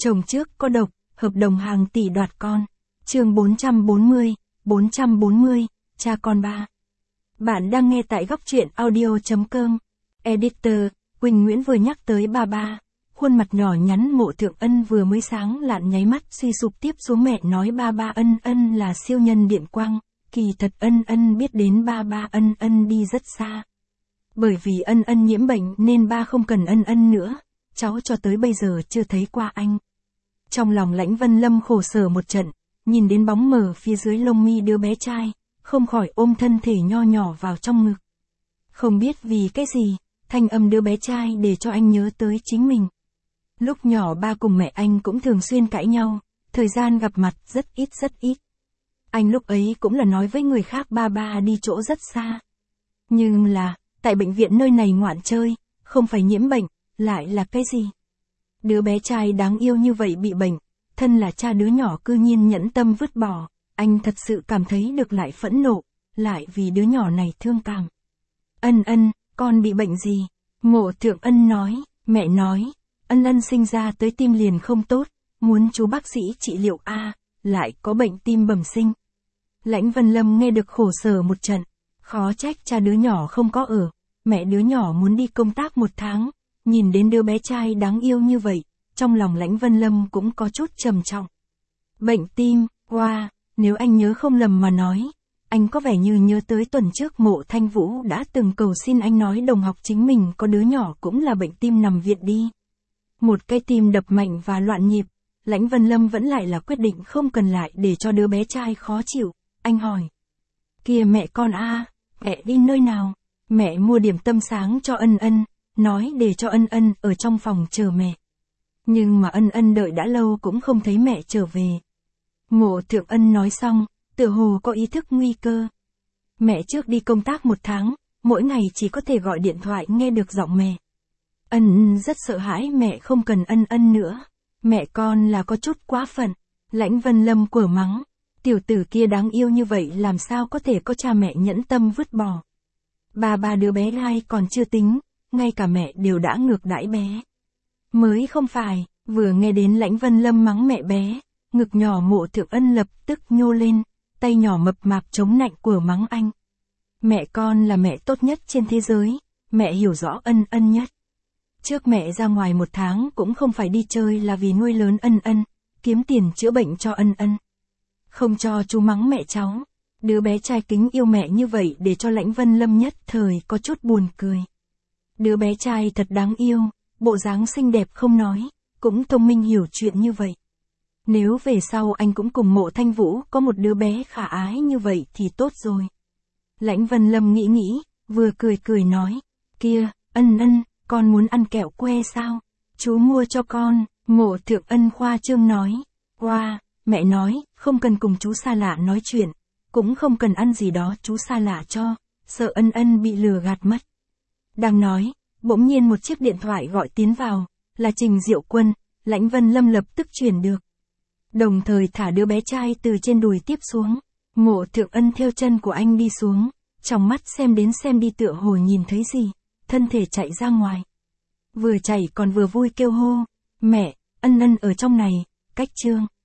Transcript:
Chồng trước có độc, hợp đồng hàng tỷ đoạt con. Chương 440, cha con ba. Bạn đang nghe tại góc truyện audio.com. Editor, Quỳnh Nguyễn vừa nhắc tới ba. Khuôn mặt nhỏ nhắn Mộ Thượng Ân vừa mới sáng lạn nháy mắt suy sụp tiếp xuống mẹ nói ba Ân là siêu nhân điện quang. Kỳ thật Ân biết đến ba Ân đi rất xa. Bởi vì Ân nhiễm bệnh nên ba không cần Ân nữa. Cháu cho tới bây giờ chưa thấy qua anh. Trong lòng Lãnh Vân Lâm khổ sở một trận, nhìn đến bóng mờ phía dưới lông mi đứa bé trai, không khỏi ôm thân thể nho nhỏ vào trong ngực. Không biết vì cái gì, thanh âm đứa bé trai để cho anh nhớ tới chính mình. Lúc nhỏ ba cùng mẹ anh cũng thường xuyên cãi nhau, thời gian gặp mặt rất ít. Anh lúc ấy cũng là nói với người khác ba đi chỗ rất xa. Nhưng là, tại bệnh viện nơi này ngoạn chơi, không phải nhiễm bệnh, lại là cái gì? Đứa bé trai đáng yêu như vậy bị bệnh, thân là cha đứa nhỏ cư nhiên nhẫn tâm vứt bỏ, anh thật sự cảm thấy được lại phẫn nộ, lại vì đứa nhỏ này thương cảm. Ân, con bị bệnh gì? Mộ Thượng Ân nói, mẹ nói, Ân sinh ra tới tim liền không tốt, muốn chú bác sĩ trị liệu lại có bệnh tim bẩm sinh. Lãnh Vân Lâm nghe được khổ sở một trận, khó trách cha đứa nhỏ không có ở, mẹ đứa nhỏ muốn đi công tác 1 tháng. Nhìn đến đứa bé trai đáng yêu như vậy, trong lòng Lãnh Vân Lâm cũng có chút trầm trọng. Bệnh tim, nếu anh nhớ không lầm mà nói, anh có vẻ như nhớ tới tuần trước Mộ Thanh Vũ đã từng cầu xin anh nói đồng học chính mình có đứa nhỏ cũng là bệnh tim nằm viện đi. Một cái tim đập mạnh và loạn nhịp, Lãnh Vân Lâm vẫn lại là quyết định không cần lại để cho đứa bé trai khó chịu, anh hỏi. Kìa mẹ con mẹ đi nơi nào? Mẹ mua điểm tâm sáng cho Ân. Nói để cho Ân ở trong phòng chờ mẹ. Nhưng mà Ân đợi đã lâu cũng không thấy mẹ trở về. Mộ Thượng Ân nói xong, tựa hồ có ý thức nguy cơ. Mẹ trước đi công tác 1 tháng, mỗi ngày chỉ có thể gọi điện thoại nghe được giọng mẹ. Ân rất sợ hãi mẹ không cần Ân nữa. Mẹ con là có chút quá phận. Lãnh Vân Lâm quở mắng. Tiểu tử kia đáng yêu như vậy làm sao có thể có cha mẹ nhẫn tâm vứt bỏ. Ba đứa bé gai còn chưa tính. Ngay cả mẹ đều đã ngược đãi bé. Mới không phải, vừa nghe đến Lãnh Vân Lâm mắng mẹ bé, ngực nhỏ Mộ Thượng Ân lập tức nhô lên, tay nhỏ mập mạp chống nạnh của mắng anh. Mẹ con là mẹ tốt nhất trên thế giới, mẹ hiểu rõ Ân nhất. Trước mẹ ra ngoài 1 tháng cũng không phải đi chơi là vì nuôi lớn Ân, kiếm tiền chữa bệnh cho Ân. Không cho chú mắng mẹ cháu, đứa bé trai kính yêu mẹ như vậy để cho Lãnh Vân Lâm nhất thời có chút buồn cười. Đứa bé trai thật đáng yêu, bộ dáng xinh đẹp không nói, cũng thông minh hiểu chuyện như vậy. Nếu về sau anh cũng cùng Mộ Thanh Vũ có một đứa bé khả ái như vậy thì tốt rồi. Lãnh Vân Lâm nghĩ, vừa cười nói, kia, Ân, con muốn ăn kẹo que sao? Chú mua cho con. Mộ Thượng Ân khoa trương nói, mẹ nói, không cần cùng chú xa lạ nói chuyện, cũng không cần ăn gì đó chú xa lạ cho, sợ Ân bị lừa gạt mất. Đang nói, bỗng nhiên một chiếc điện thoại gọi tiến vào, là Trình Diệu Quân, Lãnh Vân Lâm lập tức chuyển được. Đồng thời thả đứa bé trai từ trên đùi tiếp xuống, Mộ Thượng Ân theo chân của anh đi xuống, trong mắt xem đến xem đi tựa hồ nhìn thấy gì, thân thể chạy ra ngoài. Vừa chạy còn vừa vui kêu hô, mẹ, Ân ở trong này, cách chương.